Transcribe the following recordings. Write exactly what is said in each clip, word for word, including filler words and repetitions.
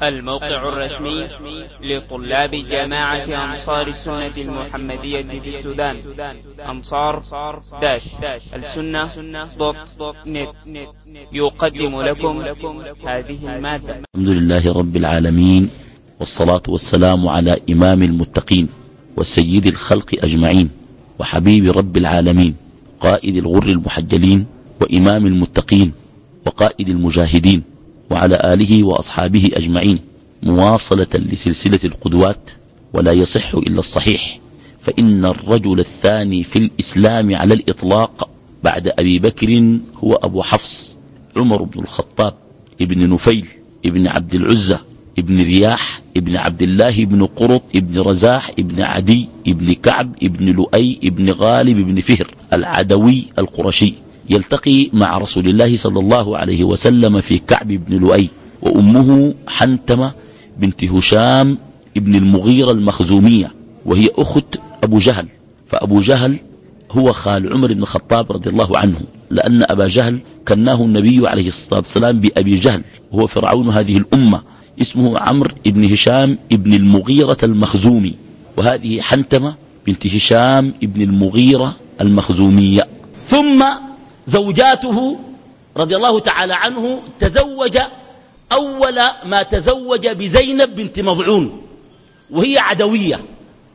الموقع الرسمي لطلاب جامعة أنصار السنة المحمدية في السودان أنصار داش السنة دوت نت يقدم لكم هذه المادة. الحمد لله رب العالمين، والصلاة والسلام على إمام المتقين والسيد الخلق أجمعين وحبيب رب العالمين، قائد الغر المحجلين وإمام المتقين وقائد المجاهدين، وعلى آله وأصحابه أجمعين، مواصلة لسلسلة القدوات. ولا يصح إلا الصحيح، فإن الرجل الثاني في الإسلام على الإطلاق بعد أبي بكر هو أبو حفص عمر بن الخطاب ابن نفيل ابن عبد العزة ابن رياح ابن عبد الله ابن قرط ابن رزاح ابن عدي ابن كعب ابن لؤي ابن غالب ابن فهر العدوي القرشي، يلتقي مع رسول الله صلى الله عليه وسلم في كعب بن لؤي، وأمه حنتمة بنت هشام ابن المغيرة المخزومية، وهي أخت أبو جهل. فأبو جهل هو خال عمر بن الخطاب رضي الله عنه، لأن أبا جهل كناه النبي عليه الصلاة والسلام بأبي جهل، وهو فرعون هذه الأمة، اسمه عمرو بن هشام ابن المغيرة المخزومي، وهذه حنتمة بنت هشام ابن المغيرة المخزومية. ثم زوجاته رضي الله تعالى عنه تزوج أول ما تزوج بزينب بنت مضعون، وهي عدوية،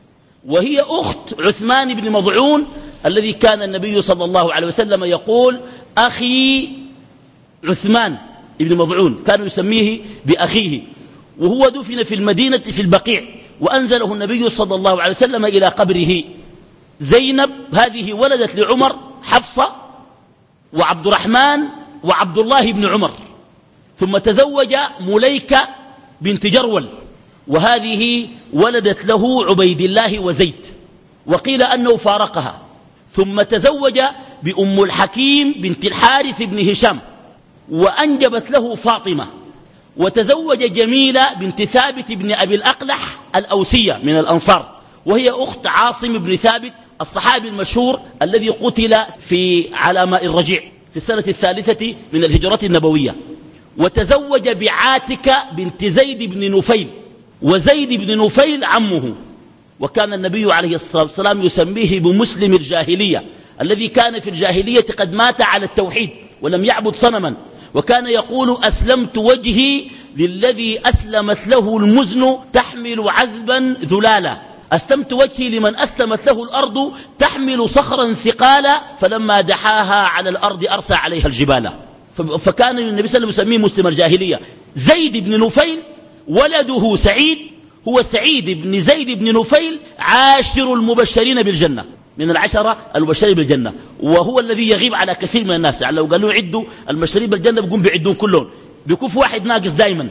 وهي أخت عثمان بن مضعون الذي كان النبي صلى الله عليه وسلم يقول أخي عثمان بن مضعون، كانوا يسميه بأخيه، وهو دفن في المدينة في البقيع، وأنزله النبي صلى الله عليه وسلم إلى قبره. زينب هذه ولدت لعمر حفصة وعبد الرحمن وعبد الله بن عمر، ثم تزوج مليكة بنت جرول، وهذه ولدت له عبيد الله وزيد، وقيل أنه فارقها. ثم تزوج بأم الحكيم بنت الحارث بن هشام، وأنجبت له فاطمة. وتزوج جميلة بنت ثابت بن أبي الأقلح الأوسية من الأنصار، وهي أخت عاصم بن ثابت الصحابي المشهور الذي قتل في على ماء الرجيع في السنة الثالثة من الهجرة النبوية. وتزوج بعاتكة بنت زيد بن نفيل، وزيد بن نفيل عمه، وكان النبي عليه الصلاة والسلام يسميه بمسلم الجاهلية، الذي كان في الجاهلية قد مات على التوحيد ولم يعبد صنما، وكان يقول أسلمت وجهي للذي أسلمت له المزن تحمل عذبا ذلالا، أسلمت وجهي لمن أسلمت له الأرض تحمل صخرا ثقالا، فلما دحاها على الأرض أرسى عليها الجبال. فكان النبي صلى الله عليه وسلم يسميه مسلم الجاهلية. زيد بن نفيل ولده سعيد، هو سعيد بن زيد بن نفيل عاشر المبشرين بالجنة، من العشرة المبشرين بالجنة، وهو الذي يغيب على كثير من الناس. يعني لو قالوا عدوا المبشرين بالجنة بيقوم بيعدون كلهم، بيكون في واحد ناقص دائما،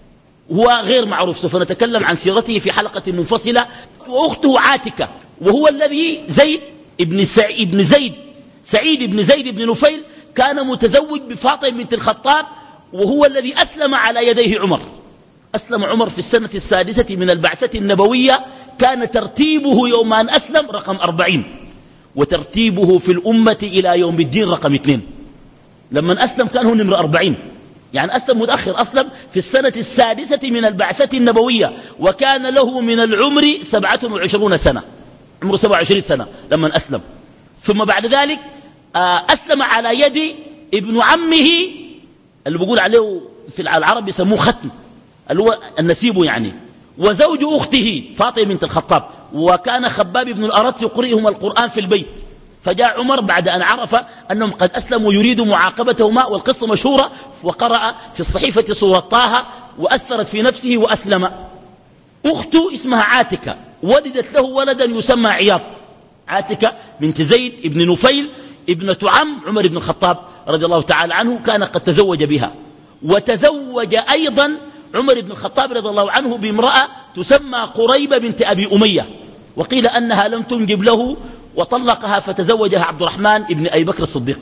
هو غير معروف، سوف نتكلم عن سيرته في حلقة منفصلة. وأخته عاتكة، وهو الذي زيد ابن, سع... ابن زيد سعيد بن زيد بن نفيل كان متزوج بفاطمة بنت الخطاب، وهو الذي أسلم على يديه عمر. أسلم عمر في السنة السادسة من البعثة النبوية، كان ترتيبه يوم أن أسلم رقم أربعين، وترتيبه في الأمة إلى يوم الدين رقم اثنين. لما أسلم كان هو نمر أربعين، يعني أسلم متأخر، أسلم في السنة السادسة من البعثة النبوية، وكان له من العمر سبعة وعشرون سنة، عمره سبعة وعشرين سنة لما أسلم. ثم بعد ذلك أسلم على يد ابن عمه اللي بيقول عليه في العرب يسموه ختم، اللي هو النسيب يعني، وزوج أخته فاطمة بنت الخطاب، وكان خباب بن الأرت يقرئهم القرآن في البيت. فجاء عمر بعد أن عرف أنهم قد أسلموا يريد معاقبتهما، والقصة مشهورة، وقرأ في الصحيفة سورة طه وأثرت في نفسه وأسلم. أخته اسمها عاتكة، ولدت له ولدا يسمى عياض. عاتكة بنت زيد ابن نفيل ابنة عم عمر بن الخطاب رضي الله تعالى عنه، كان قد تزوج بها. وتزوج أيضا عمر بن الخطاب رضي الله عنه بامرأة تسمى قريبة بنت أبي أمية، وقيل أنها لم تنجب له وطلقها، فتزوجها عبد الرحمن ابن أبي بكر الصديق.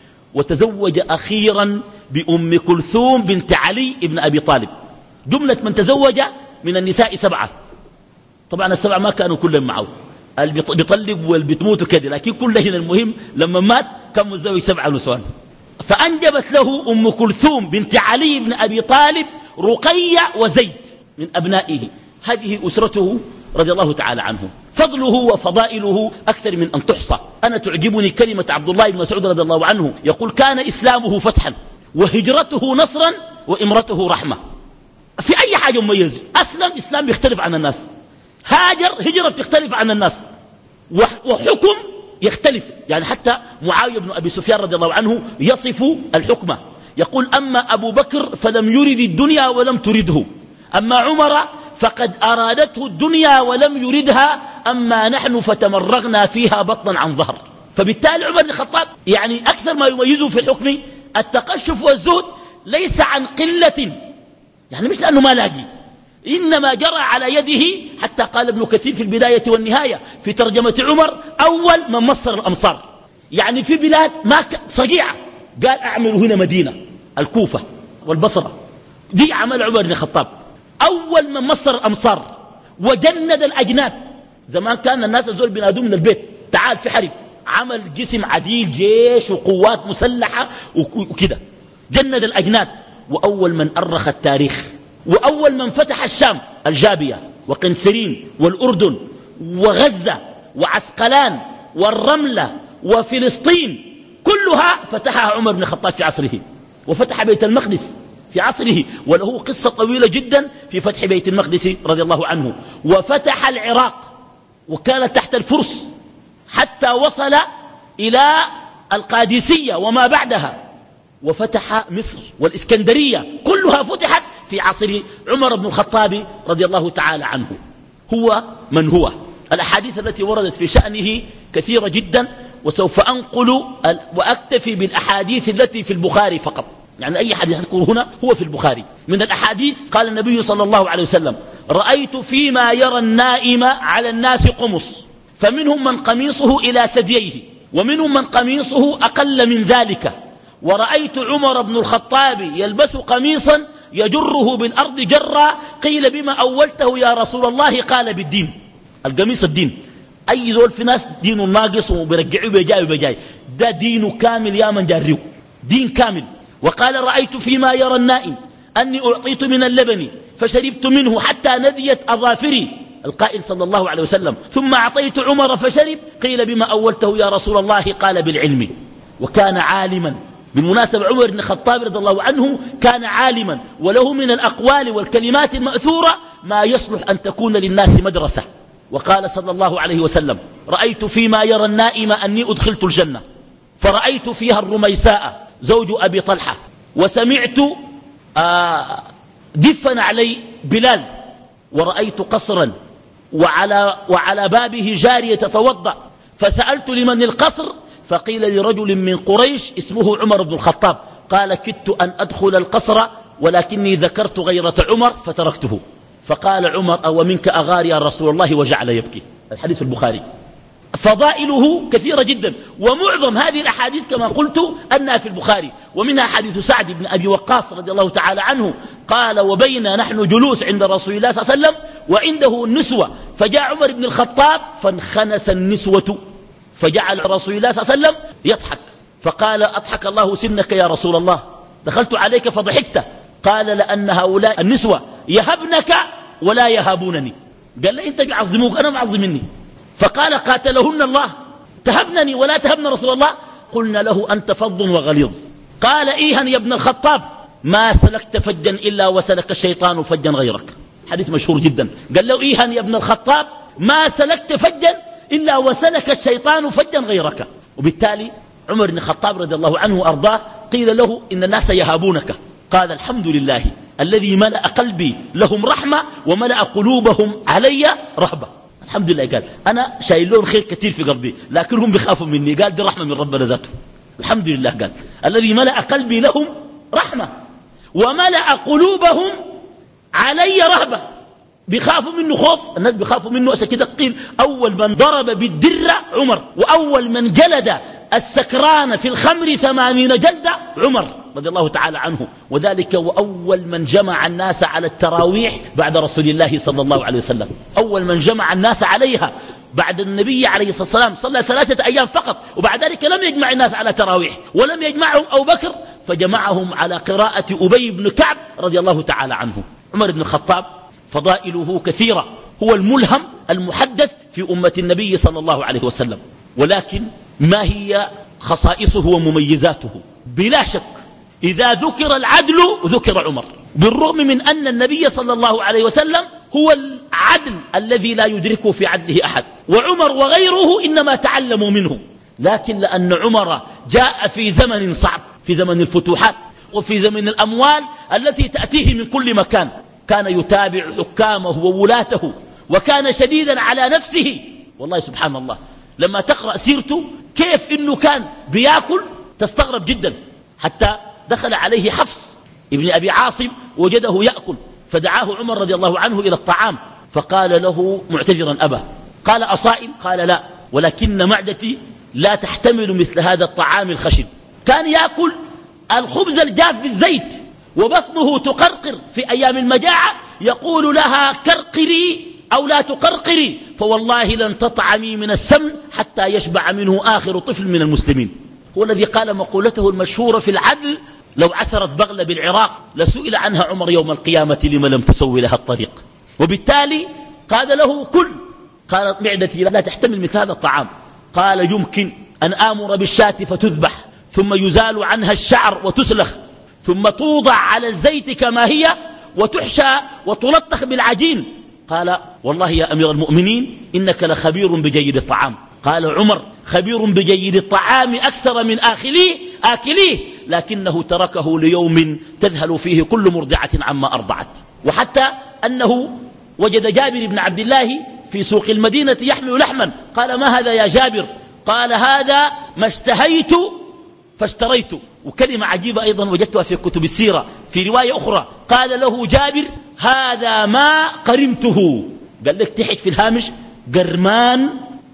وتزوج أخيرا بأم كلثوم بنت علي ابن أبي طالب. جملة من تزوج من النساء سبعة، طبعا السبعة ما كانوا كلهم معه، اللي بيطلق واللي بتموت كده، لكن كلهم المهم لما مات كان متزوج سبعة نسوان. فأنجبت له أم كلثوم بنت علي بن أبي طالب رقية وزيد، من أبنائه. هذه أسرته رضي الله تعالى عنه. فضله وفضائله أكثر من أن تحصى. أنا تعجبني كلمة عبد الله بن مسعود رضي الله عنه يقول: كان إسلامه فتحا وهجرته نصرا وإمرته رحمة. في أي حاجة مميز. أسلم إسلام يختلف عن الناس، هاجر هجرة تختلف عن الناس، وحكم يختلف. يعني حتى معاوية بن أبي سفيان رضي الله عنه يصف الحكمة يقول: أما أبو بكر فلم يرد الدنيا ولم ترده، أما عمر فقد أرادته الدنيا ولم يردها، أما نحن فتمرغنا فيها بطنا عن ظهر. فبالتالي عمر بن الخطاب يعني أكثر ما يميزه في الحكم التقشف والزهد، ليس عن قلة، يعني مش لأنه ما لاقي، إنما جرى على يده. حتى قال ابن كثير في البداية والنهاية في ترجمة عمر: أول من مصر الأمصار. يعني في بلاد ما صقيعة قال: أعمل هنا مدينة، الكوفة والبصرة، دي عمل عمر بن الخطاب. أول من مصر الأمصار وجند الأجناد. زمان كان الناس الزول بنادوه من البيت: تعال في حرب، عمل جسم عديل، جيش وقوات مسلحة وكده، جند الأجناد. وأول من أرخ التاريخ، وأول من فتح الشام، الجابية وقنسرين والأردن وغزة وعسقلان والرملة وفلسطين، كلها فتحها عمر بن الخطاب في عصره. وفتح بيت المقدس في عصره، وله قصة طويلة جدا في فتح بيت المقدس رضي الله عنه. وفتح العراق وكانت تحت الفرس حتى وصل إلى القادسية وما بعدها. وفتح مصر والإسكندرية، كلها فتحت في عصر عمر بن الخطاب رضي الله تعالى عنه. هو من هو. الأحاديث التي وردت في شأنه كثيرة جدا، وسوف أنقل وأكتفي بالأحاديث التي في البخاري فقط. يعني أي حديث أذكر هنا هو في البخاري. من الأحاديث قال النبي صلى الله عليه وسلم: رأيت فيما يرى النائم على الناس قمص، فمنهم من قميصه إلى ثدييه، ومنهم من قميصه أقل من ذلك، ورأيت عمر بن الخطاب يلبس قميصا يجره بالأرض جرا، قيل: بما أولته يا رسول الله؟ قال: بالدين. القميص الدين. أي زول في ناس دينه ناقص وبرجعه بجاي وبجاي، ده دينه كامل يا من جاريه، دين كامل. وقال: رأيت فيما يرى النائم أني أعطيت من اللبن فشربت منه حتى نديت أظافري، القائل صلى الله عليه وسلم، ثم أعطيت عمر فشرب، قيل: بما أولته يا رسول الله؟ قال: بالعلم. وكان عالما. بالمناسبة عمر بن الخطاب رضي الله عنه كان عالما، وله من الأقوال والكلمات المأثورة ما يصلح أن تكون للناس مدرسة. وقال صلى الله عليه وسلم: رأيت فيما يرى النائم أني أدخلت الجنة، فرأيت فيها الرميساء زوج أبي طلحة، وسمعت آه دفن علي بلال، ورأيت قصرا وعلى, وعلى بابه جارية تتوضأ، فسألت لمن القصر؟ فقيل: لرجل من قريش اسمه عمر بن الخطاب. قال: كدت أن أدخل القصر ولكني ذكرت غيرة عمر فتركته. فقال عمر: أو منك أغار يا رسول الله، وجعل يبكي. الحديث البخاري. فضائله كثيرة جدا، ومعظم هذه الأحاديث كما قلت أنها في البخاري. ومنها حديث سعد بن أبي وقاص رضي الله تعالى عنه قال: وبينا نحن جلوس عند رسول الله صلى الله عليه وسلم وعنده النسوة، فجاء عمر بن الخطاب فانخنس النسوة، فجعل رسول الله صلى الله عليه وسلم يضحك، فقال: أضحك الله سنك يا رسول الله، دخلت عليك فضحكت. قال: لأن هؤلاء النسوة يهبنك ولا يهابونني. قال لي: أنت بيعظموك، أنا معظمني. فقال: قاتلهن الله، تهبنني ولا تهبن رسول الله. قلنا له: أنت فظ وغليظ. قال: إيها يا ابن الخطاب، ما سلكت فجا إلا وسلك الشيطان فجا غيرك. حديث مشهور جدا. قال له: إيها يا ابن الخطاب، ما سلكت فجا إلا وسلك الشيطان فجا غيرك. وبالتالي عمر بن الخطاب رضي الله عنه وأرضاه قيل له: إن الناس يهابونك. قال: الحمد لله الذي ملأ قلبي لهم رحمة وملأ قلوبهم علي رهبة. الحمد لله. قال: أنا شايل لهم خير كثير في قلبي، لكنهم بيخافوا مني. قال: دي رحمة من ربنا ذاته. الحمد لله. قال: الذي ملأ قلبي لهم رحمة وملأ قلوبهم علي رهبة. بيخافوا منه خوف، الناس بيخافوا منه. عشان كده قيل: أول من ضرب بالدرة عمر، وأول من جلد السكران في الخمر ثمانين جلدة عمر رضي الله تعالى عنه. وذلك وأول من جمع الناس على التراويح بعد رسول الله صلى الله عليه وسلم. أول من جمع الناس عليها بعد النبي عليه الصلاة والسلام. صلى ثلاثة أيام فقط، وبعد ذلك لم يجمع الناس على تراويح، ولم يجمعهم أبو بكر، فجمعهم على قراءة أبي بن كعب رضي الله تعالى عنه. عمر بن الخطاب فضائله كثيرة، هو الملهم المحدث في أمة النبي صلى الله عليه وسلم. ولكن ما هي خصائصه ومميزاته؟ بلا شك إذا ذكر العدل ذكر عمر، بالرغم من أن النبي صلى الله عليه وسلم هو العدل الذي لا يدركه في عدله أحد، وعمر وغيره إنما تعلموا منه. لكن لأن عمر جاء في زمن صعب، في زمن الفتوحات وفي زمن الأموال التي تأتيه من كل مكان، كان يتابع حكامه وولاته، وكان شديدا على نفسه. والله سبحان الله لما تقرأ سيرته كيف إنه كان بياكل تستغرب جدا، حتى دخل عليه حفص ابن أبي عاصم وجده يأكل، فدعاه عمر رضي الله عنه إلى الطعام، فقال له معتذرا أبا، قال أصائم؟ قال لا، ولكن معدتي لا تحتمل مثل هذا الطعام الخشن. كان يأكل الخبز الجاف بالزيت وبطنه تقرقر في أيام المجاعة، يقول لها كرقري أو لا تقرقري، فوالله لن تطعمي من السمن حتى يشبع منه آخر طفل من المسلمين. هو الذي قال مقولته المشهورة في العدل: لو عثرت بغلة بالعراق لسئل عنها عمر يوم القيامة لما لم تسوي لها الطريق. وبالتالي قال له كل، قالت معدتي لا تحتمل مثل هذا الطعام. قال يمكن أن آمر بالشاة فتذبح ثم يزال عنها الشعر وتسلخ ثم توضع على الزيت كما هي وتحشى وتلطخ بالعجين. قال والله يا أمير المؤمنين إنك لخبير بجيد الطعام. قال عمر خبير بجيد الطعام أكثر من آكليه آكليه لكنه تركه ليوم تذهل فيه كل مرضعة عما أرضعت. وحتى أنه وجد جابر بن عبد الله في سوق المدينة يحمل لحما، قال ما هذا يا جابر؟ قال هذا ما اشتهيت فاشتريت. وكلمة عجيبة أيضا وجدتها في كتب السيرة في رواية أخرى، قال له جابر هذا ما قرمته. قال لك تحت في الهامش قرمان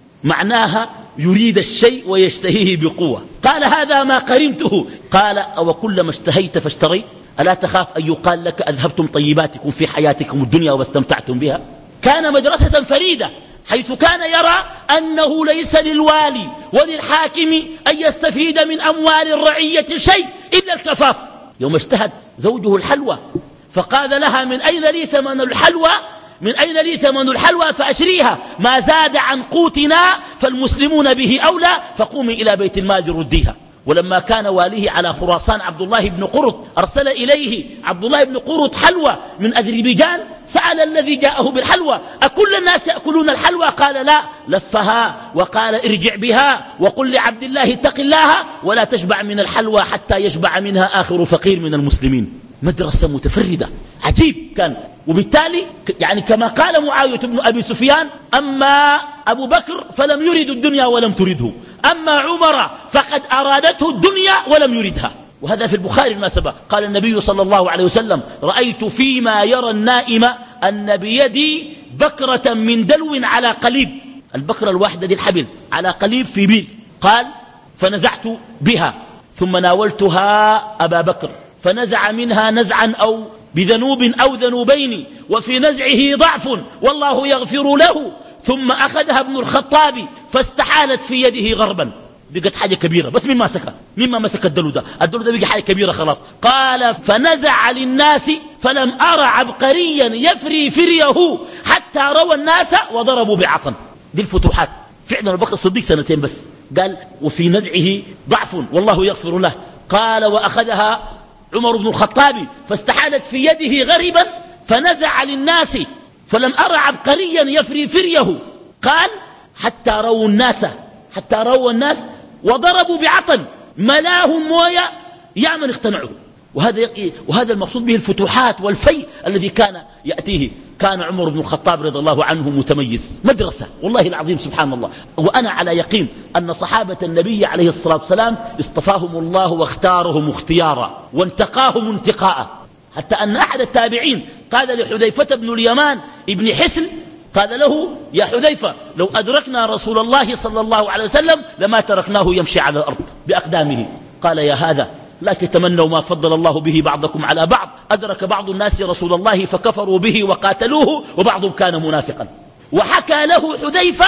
معناها يريد الشيء ويشتهيه بقوة. قال هذا ما قرمته. قال أو كلما اشتهيت فاشتريت ألا تخاف أن يقال لك أذهبتم طيباتكم في حياتكم الدنيا واستمتعتم بها؟ كان مدرسة فريدة، حيث كان يرى أنه ليس للوالي وللحاكم أن يستفيد من أموال الرعية شيء إلا الكفاف. يوم اشتهت زوجه الحلوى فقال لها من أين لي ثمن الحلوى من أين لي ثمن الحلوى فأشريها، ما زاد عن قوتنا فالمسلمون به أولى، فقومي إلى بيت المال رديها. ولما كان واليه على خراسان عبد الله بن قرط أرسل إليه عبد الله بن قرط حلوى من أذربيجان، سأل الذي جاءه بالحلوى أكل الناس يأكلون الحلوى؟ قال لا، لفها وقال ارجع بها وقل لعبد الله اتق الله ولا تشبع من الحلوى حتى يشبع منها آخر فقير من المسلمين. مدرسة متفردة عجيب كان. وبالتالي يعني كما قال معاوية بن أبي سفيان أما أبو بكر فلم يرد الدنيا ولم ترده، أما عمر فقد أرادته الدنيا ولم يردها. وهذا في البخاري المناسبة. قال النبي صلى الله عليه وسلم رأيت فيما يرى النائم أن بيدي بكرة من دلو على قليب، البكرة الواحدة دي الحبل على قليب في بيل. قال فنزعت بها ثم ناولتها أبا بكر فنزع منها نزعا أو بذنوب أو ذنوبين وفي نزعه ضعف والله يغفر له، ثم أخذها ابن الخطاب فاستحالت في يده غربا، بقت حاجة كبيرة. بس مما مسكها مما مسك الدلو ده الدلو ده بقى حاجة كبيرة خلاص. قال فنزع للناس فلم أرى عبقريا يفري فريه حتى روى الناس وضربوا بعصا. دي الفتوحات فعلا. أبو بكر الصديق سنتين بس قال وفي نزعه ضعف والله يغفر له. قال وأخذها عمر بن الخطاب فاستحالت في يده غربا فنزع للناس فلم أرى عبقريا يفري فريه. قال حتى رووا الناس حتى رووا الناس وضربوا بعطن ملاهم موية يا من اقتنعوا. وهذا, وهذا المقصود به الفتوحات والفي الذي كان يأتيه. كان عمر بن الخطاب رضي الله عنه متميز، مدرسة والله العظيم سبحان الله. وأنا على يقين أن صحابة النبي عليه الصلاة والسلام اصطفاهم الله واختارهم اختيارا وانتقاهم انتقاء، حتى أن أحد التابعين قال لحذيفة بن اليمان ابن حسن قال له يا حذيفة لو أدركنا رسول الله صلى الله عليه وسلم لما تركناه يمشي على الأرض بأقدامه. قال يا هذا لا تتمنوا ما فضل الله به بعضكم على بعض، أدرك بعض الناس رسول الله فكفروا به وقاتلوه وبعضهم كان منافقا. وحكى له حذيفة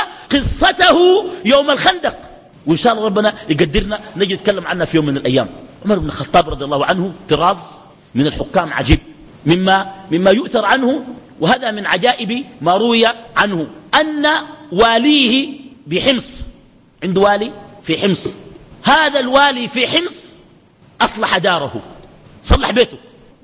قصته يوم الخندق، وإن شاء الله ربنا يقدرنا نجي نتكلم عنها في يوم من الأيام. عمر بن الخطاب رضي الله عنه طراز من الحكام عجيب، مما, مما يؤثر عنه وهذا من عجائب ما روي عنه أن واليه بحمص، عند والي في حمص، هذا الوالي في حمص أصلح داره، صلح بيته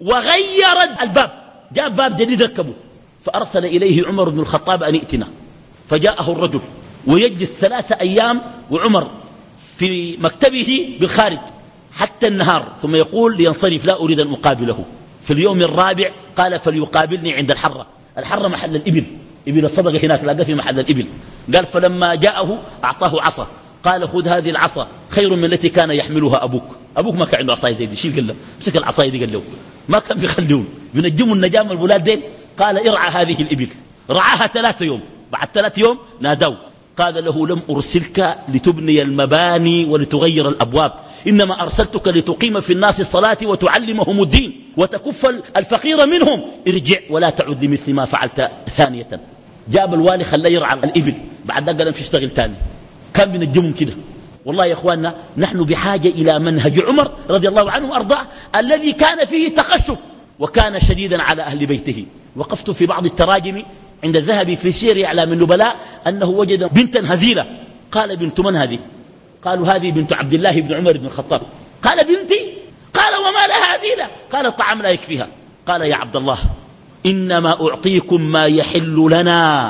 وغير الباب، جاء باب جديد ركبه، فأرسل إليه عمر بن الخطاب أن ائتنا، فجاءه الرجل ويجلس ثلاثة أيام وعمر في مكتبه بالخارج حتى النهار، ثم يقول لينصرف لا أريد أن أقابله. في اليوم الرابع قال فليقابلني عند الحرة، الحرة محل الإبل، إبل الصدقة هناك لاقى في محل الإبل. قال فلما جاءه أعطاه عصا، قال خذ هذه العصا خير من التي كان يحملها أبوك، أبوك ما كان عنده عصاية زي دي، شيل قال له مسك العصاية دي قال له ما كان بيخليون بينجموا النجام البلاد دين. قال ارعى هذه الإبل، رعاها ثلاثة يوم، بعد ثلاثة يوم نادوا قال له لم أرسلك لتبني المباني ولتغير الأبواب، إنما أرسلتك لتقيم في الناس الصلاة وتعلمهم الدين وتكف الفقير منهم، ارجع ولا تعد لمثل ما فعلت ثانية. جاب الوالي خلاه يرعى الإبل، بعد ذلك قال امشي اشتغل ثاني، كان بينجمهم كده. والله يا إخواننا نحن بحاجة إلى منهج عمر رضي الله عنه وأرضاه الذي كان فيه تخشف وكان شديدا على أهل بيته. وقفت في بعض التراجم عند الذهبي في سير أعلام النبلاء أنه وجد بنتا هزيلة، قال بنت من هذه؟ قالوا هذه بنت عبد الله بن عمر بن الخطاب. قال بنتي؟ قال وما لها هزيلة؟ قال الطعام لا يكفيها. قال يا عبد الله إنما أعطيكم ما يحل لنا،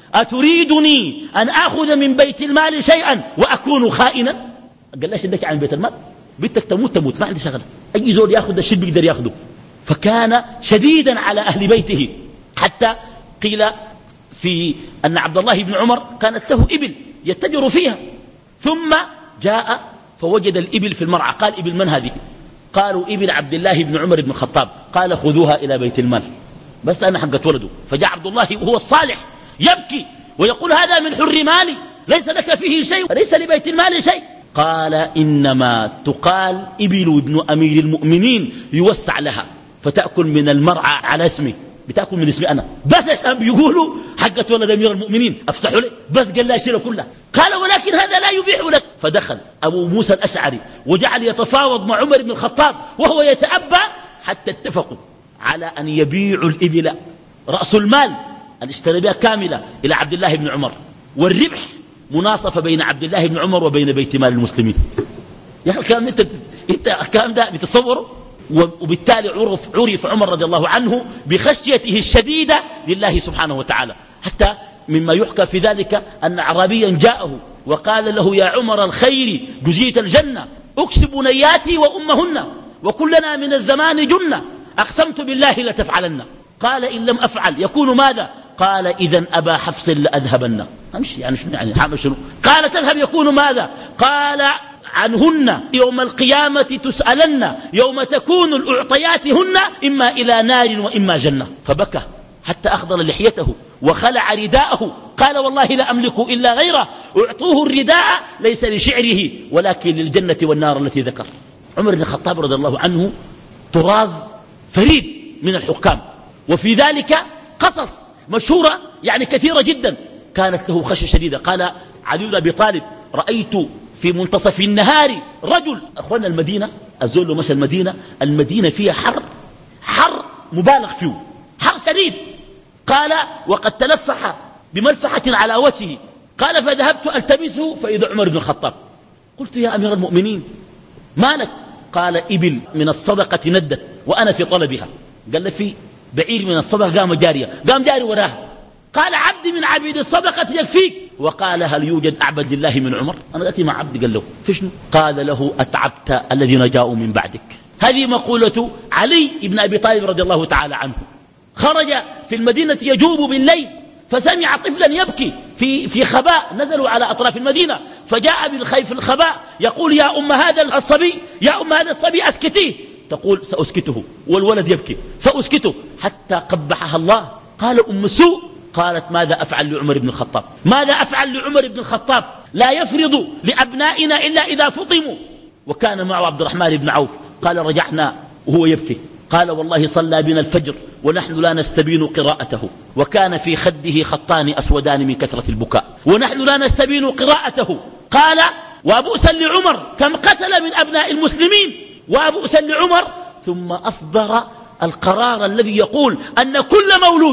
أتريدني أن أخذ من بيت المال شيئا وأكون خائنا؟ قال لا شدك عن بيت المال، بنتك تموت تموت ما عندي شغله، أي زول يأخذ الشيء بيقدر يأخذه. فكان شديدا على أهل بيته، حتى قيل في أن عبد الله بن عمر كانت له إبل يتجر فيها، ثم جاء فوجد الإبل في المرعى، قال إبل من هذه؟ قالوا إبل عبد الله بن عمر بن الخطاب. قال خذوها إلى بيت المال بس لأن حقت ولده. فجاء عبد الله وهو الصالح يبكي ويقول هذا من حر مالي ليس لك فيه شيء وليس لبيت المال شيء. قال إنما تقال إبل ابن أمير المؤمنين يوسع لها فتأكل من المرعى على اسمي، بتأكل من اسمي أنا بس عشان بيقولوا حقت ولد أمير المؤمنين أفتحوا لي، بس قال لا شيله كلها. قال ولكن هذا لا يبيح لك. فدخل أبو موسى الأشعري وجعل يتفاوض مع عمر بن الخطاب وهو يتأبى حتى اتفقوا على أن يبيعوا الإبل رأس المال اللي اشترى بها كاملة إلى عبد الله بن عمر، والربح مناصفة بين عبد الله بن عمر وبين بيت مال المسلمين. يا أخي الكلام انت انت الكلام ده بتصوره. وبالتالي عرف عرف عمر رضي الله عنه بخشيته الشديدة لله سبحانه وتعالى، حتى مما يحكى في ذلك أن أعرابيا جاءه وقال له يا عمر الخير جزيت الجنة، أكسب بنياتي وأمهن وكلنا من الزمان جنة، أقسمت بالله لتفعلن. قال إن لم أفعل يكون ماذا؟ قال إذن أبا حفص لأذهبن. أمشي يعني شنو يعني حامل شنو؟ قال تذهب يكون ماذا؟ قال عنهن يوم القيامة تسألن يوم تكون الأعطيات هن إما إلى نار وإما جنة. فبكى حتى أخضر لحيته وخلع رداءه، قال والله لا أملك إلا غيره، أعطوه الرداء ليس لشعره ولكن للجنة والنار التي ذكر. عمر بن الخطاب رضي الله عنه طراز فريد من الحكام، وفي ذلك قصص مشهورة يعني كثيرة جدا كانت له خشية شديدة. قال علي بن أبي طالب رأيت في منتصف النهار رجل، أخوانا المدينة الزول مشى المدينة، المدينة فيها حر حر مبالغ فيه، حر شديد. قال وقد تلفح بملفحة على وجهه، قال فذهبت ألتمسه فإذا عمر بن الخطاب. قلت يا أمير المؤمنين ما لك؟ قال إبل من الصدقة ندت وأنا في طلبها. قال له في بعير من الصدقة قام جارية، قام جاري وراها. قال عبد من عبيد الصدقة يكفيك. وقال هل يوجد أعبد لله من عمر؟ أنا أتي مع عبد. قال له في شنو؟ قال له أتعبت الذين جاءوا من بعدك. هذه مقولة علي بن أبي طالب رضي الله تعالى عنه. خرج في المدينة يجوب بالليل فسمع طفلا يبكي في في خباء، نزلوا على أطراف المدينة، فجاء بالخيف الخباء يقول يا أم هذا الصبي يا أم هذا الصبي أسكتيه. تقول سأسكته، والولد يبكي سأسكته حتى قبحها الله. قال أم سوء، قالت ماذا أفعل لعمر بن الخطاب؟ ماذا أفعل لعمر بن الخطاب؟ لا يفرض لأبنائنا إلا إذا فطموا. وكان معه عبد الرحمن بن عوف. قال رجعنا وهو يبكي، قال والله صلى بنا الفجر ونحن لا نستبين قراءته، وكان في خده خطان أسودان من كثرة البكاء ونحن لا نستبين قراءته. قال وبؤسا لعمر كم قتل من أبناء المسلمين، وبؤسا لعمر. ثم أصدر القرار الذي يقول أن كل مولود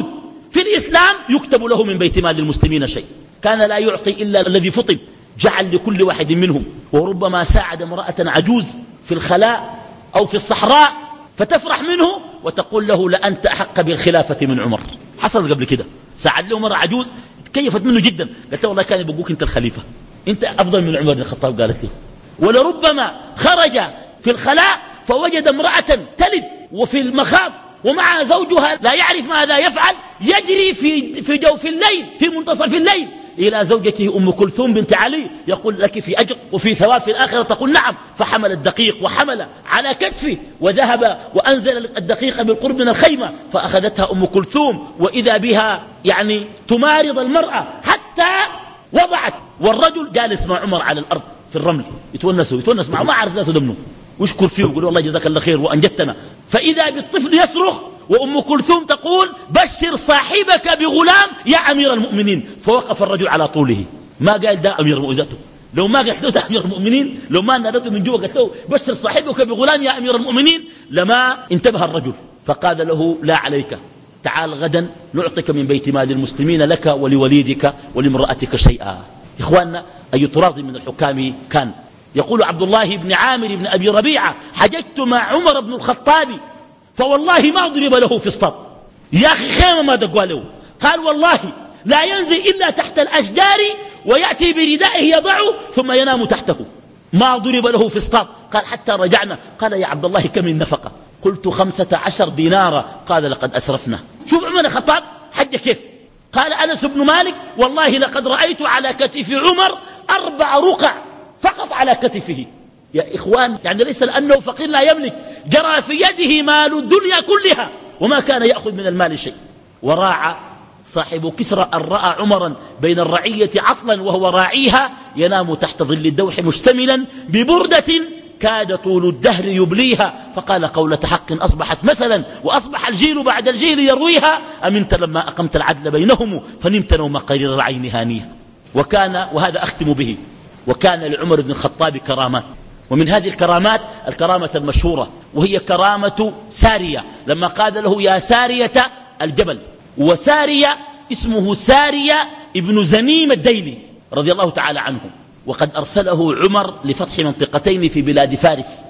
في الإسلام يكتب له من بيت مال المسلمين شيء. كان لا يعطي إلا الذي فطب، جعل لكل واحد منهم. وربما ساعد امرأة عجوز في الخلاء أو في الصحراء فتفرح منه وتقول له لأنت أحق بالخلافة من عمر. حصل قبل كده، ساعد له مرة عجوز تكيفت منه جدا، قالت له والله كان يبقوك أنت الخليفة، أنت أفضل من عمر بن الخطاب، قالت له. ولربما خرج في الخلاء فوجد امرأة تلد وفي المخاض ومع زوجها لا يعرف ماذا يفعل، يجري في في جوف الليل في منتصف الليل إلى زوجته أم كلثوم بنت علي، يقول لك في أجر وفي ثواب في الآخرة، تقول نعم. فحمل الدقيق وحمل على كتفه وذهب وأنزل الدقيق بالقرب من الخيمة، فأخذتها أم كلثوم وإذا بها يعني تمارض المرأة حتى وضعت، والرجل جالس مع عمر على الأرض في الرمل يتونسوا يتونس معه، ما عرف ذاته دمنه ويشكر فيه ويقول والله جزاك الله خير وأنجدتنا. فإذا بالطفل يصرخ وأم كلثوم تقول بشر صاحبك بغلام يا أمير المؤمنين، فوقف الرجل على طوله، ما قال ده أمير المؤمنين، لو ما قالت له ده أمير المؤمنين، لو ما نادته من جوا قالت له بشر صاحبك بغلام يا أمير المؤمنين لما انتبه الرجل. فقال له لا عليك، تعال غدا نعطيك من بيت مال المسلمين لك ولوليدك ولامرأتك شيئا. إخواننا أي طراز من الحكام كان. يقول عبد الله بن عامر بن أبي ربيعة حججت مع عمر بن الخطاب فوالله ما ضرب له في اسطاد. يا أخي خيمة ما دقوا له، قال والله لا ينزل إلا تحت الأشجار ويأتي بردائه يضعه ثم ينام تحته، ما ضرب له في اسطاد. قال حتى رجعنا، قال يا عبد الله كم النفقة؟ قلت خمسة عشر دينارا. قال لقد أسرفنا. شوف عمر الخطاب حج كيف. قال أنس بن مالك والله لقد رأيت على كتف عمر أربع رقع فقط على كتفه. يا إخوان يعني ليس لأنه فقير لا يملك، جرى في يده مال الدنيا كلها وما كان يأخذ من المال شيء. وراعى صاحب كسرى أن رأى عمرا بين الرعية عطلا وهو راعيها ينام تحت ظل الدوح مشتملا ببردة كاد طول الدهر يبليها، فقال قولة حق أصبحت مثلا وأصبح الجيل بعد الجيل يرويها، أمنت لما أقمت العدل بينهم فنمت نوم قرير العين هانيها. وكان وهذا أختم به، وكان لعمر بن الخطاب كرامات، ومن هذه الكرامات الكرامة المشهورة وهي كرامة سارية، لما قال له يا سارية الجبل. وسارية اسمه سارية ابن زنيم الديلي رضي الله تعالى عنه، وقد أرسله عمر لفتح منطقتين في بلاد فارس،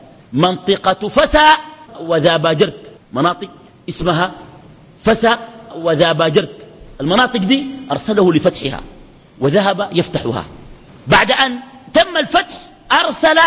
منطقة فسا وذاباجرد، مناطق اسمها فسا وذاباجرد، المناطق دي أرسله لفتحها وذهب يفتحها. بعد أن تم الفتح أرسل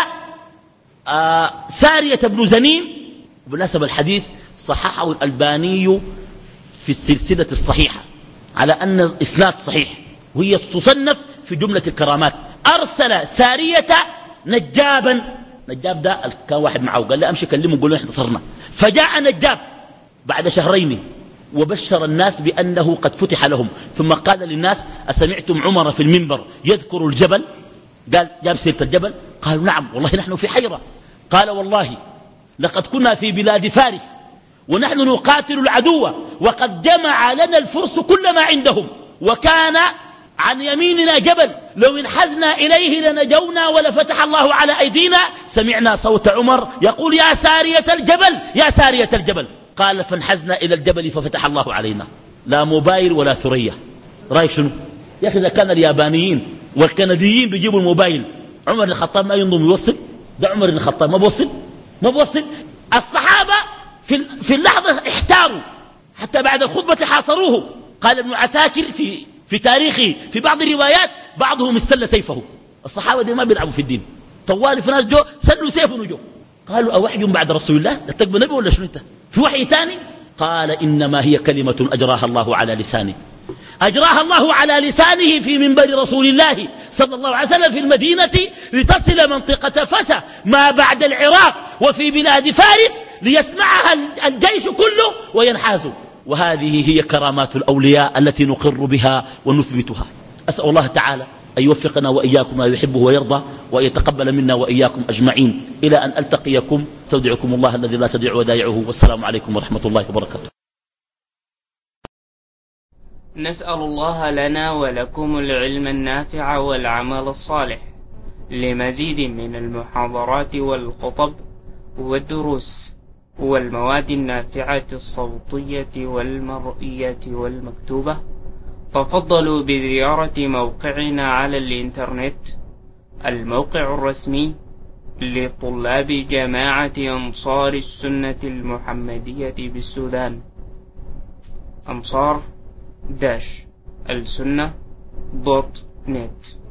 آه سارية بن زنيم، وبالنسبة الحديث صححه الألباني في السلسلة الصحيحة على أن إسناد صحيح، وهي تصنف في جملة الكرامات. أرسل سارية نجابا، نجاب ده كان واحد معه قال لا أمشي كلمه قول له احنا صرنا، فجاء نجاب بعد شهرين وبشر الناس بأنه قد فتح لهم، ثم قال للناس أسمعتم عمر في المنبر يذكر الجبل؟ قال جاب سيرة الجبل، قالوا نعم والله نحن في حيرة. قال والله لقد كنا في بلاد فارس ونحن نقاتل العدو وقد جمع لنا الفرس كل ما عندهم، وكان عن يميننا جبل لو انحزنا إليه لنجونا ولفتح الله على أيدينا. سمعنا صوت عمر يقول يا سارية الجبل يا سارية الجبل. قال فانحزنا إلى الجبل ففتح الله علينا. لا موبايل ولا ثريا. رأي شنو يا أخي؟ إذا كان اليابانيين والكنديين بيجيبوا الموبايل، عمر بن الخطاب ما ينضم يوصل؟ ده عمر بن الخطاب ما بوصل ما بوصل. الصحابة في في اللحظة احتاروا حتى بعد الخطبة حاصروه. قال ابن عساكر في في تاريخه في بعض الروايات بعضهم استل سيفه. الصحابة دي ما بيلعبوا في الدين، طوال في ناس جو سلوا سيفهم جو. قالوا أوحي بعد رسول الله تتقبل نبي ولا شنو انت؟ في وحي تاني؟ قال إنما هي كلمة أجراها الله على لسانه، أجراها الله على لسانه في منبر رسول الله صلى الله عليه وسلم في المدينة لتصل منطقة فسا ما بعد العراق وفي بلاد فارس ليسمعها الجيش كله وينحازوا. وهذه هي كرامات الأولياء التي نقر بها ونثبتها. أسأل الله تعالى أن يوفقنا وإياكم ما يحبه ويرضى، وأن يتقبل منا وإياكم أجمعين، إلى أن ألتقيكم استودعكم الله الذي لا تضيع ودائعه، والسلام عليكم ورحمة الله وبركاته. نسأل الله لنا ولكم العلم النافع والعمل الصالح. لمزيد من المحاضرات والخطب والدروس والمواد النافعة الصوتية والمرئية والمكتوبة، تفضلوا بزيارة موقعنا على الإنترنت، الموقع الرسمي لطلاب جماعة أنصار السنة المحمدية بالسودان، أنصار داش السنة دوت نت.